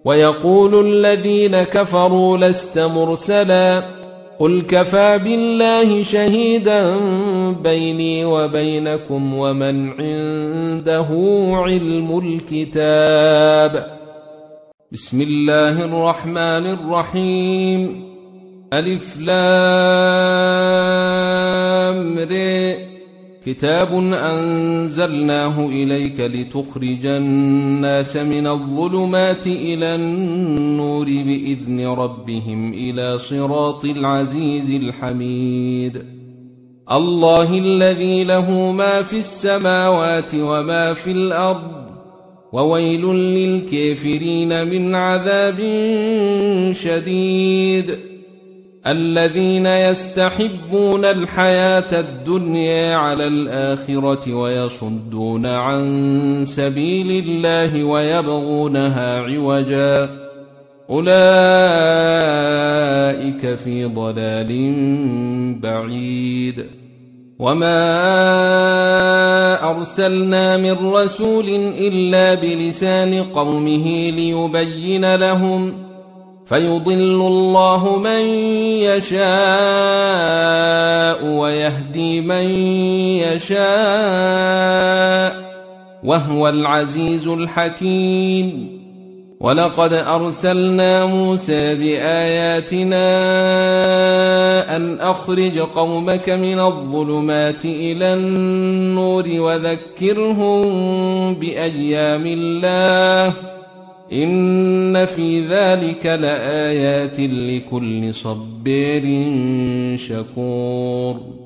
ويقول الذين كفروا لست مرسلا قل كفى بالله شهيدا بيني وبينكم ومن عنده علم الكتاب. بسم الله الرحمن الرحيم. ألف لام ر. كتاب أنزلناه إليك لتخرج الناس من الظلمات إلى النور بإذن ربهم إلى صراط العزيز الحميد. الله الذي له ما في السماوات وما في الأرض وويل للكافرين من عذاب شديد. الذين يستحبون الحياة الدنيا على الآخرة ويصدون عن سبيل الله ويبغونها عوجا أولئك في ضلال بعيد. وما أرسلنا من رسول إلا بلسان قومه ليبين لهم فيضل الله من يشاء ويهدي من يشاء وهو العزيز الحكيم. ولقد أرسلنا موسى بآياتنا أن أخرج قومك من الظلمات إلى النور وذكرهم بأيام الله إن في ذلك لآيات لكل صبار شكور.